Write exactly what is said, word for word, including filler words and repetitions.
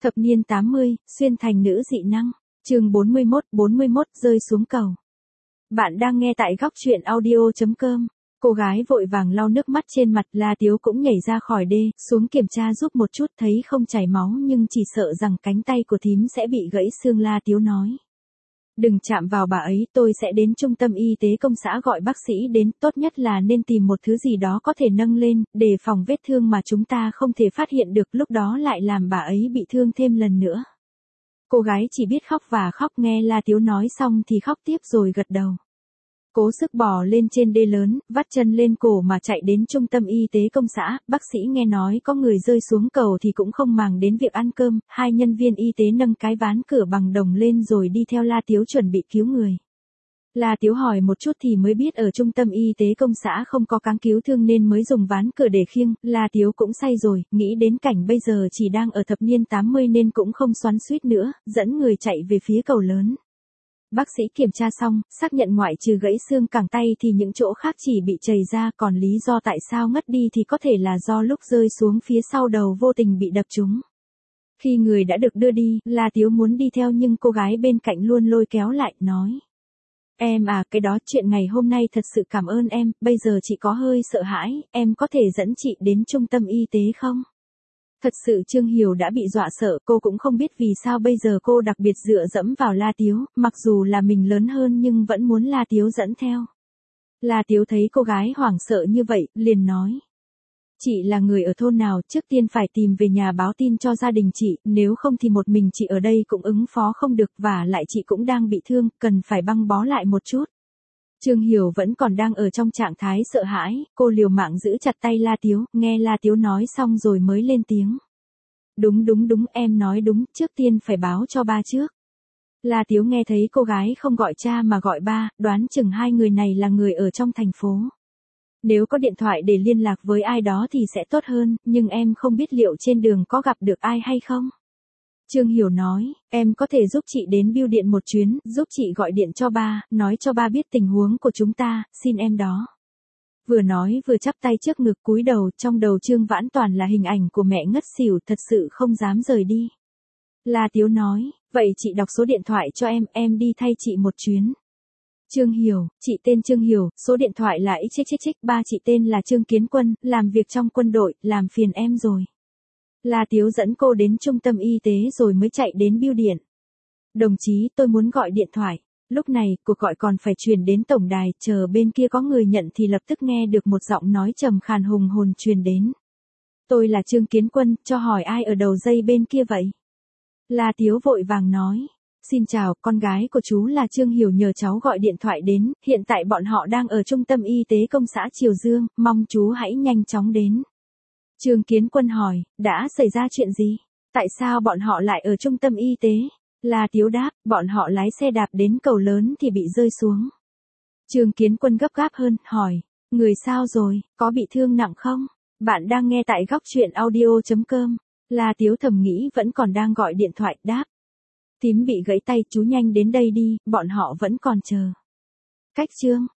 Thập niên tám mươi, xuyên thành nữ dị năng. Chương bốn mươi mốt, bốn mươi mốt rơi xuống cầu. Bạn đang nghe tại góc truyện audio chấm com. Cô gái vội vàng lau nước mắt trên mặt, La Tiếu cũng nhảy ra khỏi đê, xuống kiểm tra giúp một chút, thấy không chảy máu nhưng chỉ sợ rằng cánh tay của thím sẽ bị gãy xương. La Tiếu nói. Đừng chạm vào bà ấy, tôi sẽ đến trung tâm y tế công xã gọi bác sĩ đến, tốt nhất là nên tìm một thứ gì đó có thể nâng lên, để phòng vết thương mà chúng ta không thể phát hiện được, lúc đó lại làm bà ấy bị thương thêm lần nữa. Cô gái chỉ biết khóc và khóc, nghe La Tiếu nói xong thì khóc tiếp rồi gật đầu. Cố sức bò lên trên đê lớn, vắt chân lên cổ mà chạy đến trung tâm y tế công xã, bác sĩ nghe nói có người rơi xuống cầu thì cũng không màng đến việc ăn cơm, hai nhân viên y tế nâng cái ván cửa bằng đồng lên rồi đi theo La Tiếu chuẩn bị cứu người. La Tiếu hỏi một chút thì mới biết ở trung tâm y tế công xã không có cáng cứu thương nên mới dùng ván cửa để khiêng. La Tiếu cũng say rồi, nghĩ đến cảnh bây giờ chỉ đang ở thập niên tám mươi nên cũng không xoắn xuýt nữa, dẫn người chạy về phía cầu lớn. Bác sĩ kiểm tra xong, xác nhận ngoại trừ gãy xương cẳng tay thì những chỗ khác chỉ bị chảy ra, còn lý do tại sao ngất đi thì có thể là do lúc rơi xuống phía sau đầu vô tình bị đập trúng. Khi người đã được đưa đi, La Tiếu muốn đi theo nhưng cô gái bên cạnh luôn lôi kéo lại, nói. Em à, cái đó chuyện ngày hôm nay thật sự cảm ơn em, bây giờ chị có hơi sợ hãi, em có thể dẫn chị đến trung tâm y tế không? Thật sự Trương Hiểu đã bị dọa sợ, cô cũng không biết vì sao bây giờ cô đặc biệt dựa dẫm vào La Tiếu, mặc dù là mình lớn hơn nhưng vẫn muốn La Tiếu dẫn theo. La Tiếu thấy cô gái hoảng sợ như vậy, liền nói. Chị là người ở thôn nào, trước tiên phải tìm về nhà báo tin cho gia đình chị, nếu không thì một mình chị ở đây cũng ứng phó không được, và lại chị cũng đang bị thương, cần phải băng bó lại một chút. Trương Hiểu vẫn còn đang ở trong trạng thái sợ hãi, cô liều mạng giữ chặt tay La Tiếu, nghe La Tiếu nói xong rồi mới lên tiếng. Đúng đúng đúng, em nói đúng, trước tiên phải báo cho ba trước. La Tiếu nghe thấy cô gái không gọi cha mà gọi ba, đoán chừng hai người này là người ở trong thành phố. Nếu có điện thoại để liên lạc với ai đó thì sẽ tốt hơn, nhưng em không biết liệu trên đường có gặp được ai hay không. Trương Hiểu nói, em có thể giúp chị đến bưu điện một chuyến, giúp chị gọi điện cho ba, nói cho ba biết tình huống của chúng ta, xin em đó. Vừa nói vừa chắp tay trước ngực cúi đầu, trong đầu Trương Vãn toàn là hình ảnh của mẹ ngất xỉu, thật sự không dám rời đi. La Tiếu nói, vậy chị đọc số điện thoại cho em, em đi thay chị một chuyến. Trương Hiểu, chị tên Trương Hiểu, số điện thoại là xích xích xích, ba chị tên là Trương Kiến Quân, làm việc trong quân đội, làm phiền em rồi. La Tiếu dẫn cô đến trung tâm y tế rồi mới chạy đến bưu điện. Đồng chí, tôi muốn gọi điện thoại. Lúc này, cuộc gọi còn phải truyền đến tổng đài, chờ bên kia có người nhận thì lập tức nghe được một giọng nói trầm khàn hùng hồn truyền đến. Tôi là Trương Kiến Quân, cho hỏi ai ở đầu dây bên kia vậy? La Tiếu vội vàng nói. Xin chào, con gái của chú là Trương Hiểu nhờ cháu gọi điện thoại đến, hiện tại bọn họ đang ở trung tâm y tế công xã Triều Dương, mong chú hãy nhanh chóng đến. Trương Kiến Quân hỏi, đã xảy ra chuyện gì? Tại sao bọn họ lại ở trung tâm y tế? La Tiếu đáp, bọn họ lái xe đạp đến cầu lớn thì bị rơi xuống. Trương Kiến Quân gấp gáp hơn, hỏi, người sao rồi, có bị thương nặng không? Bạn đang nghe tại góc truyện audio chấm com. La Tiếu thầm nghĩ vẫn còn đang gọi điện thoại, đáp. Tím bị gãy tay, chú nhanh đến đây đi, bọn họ vẫn còn chờ. Cách chương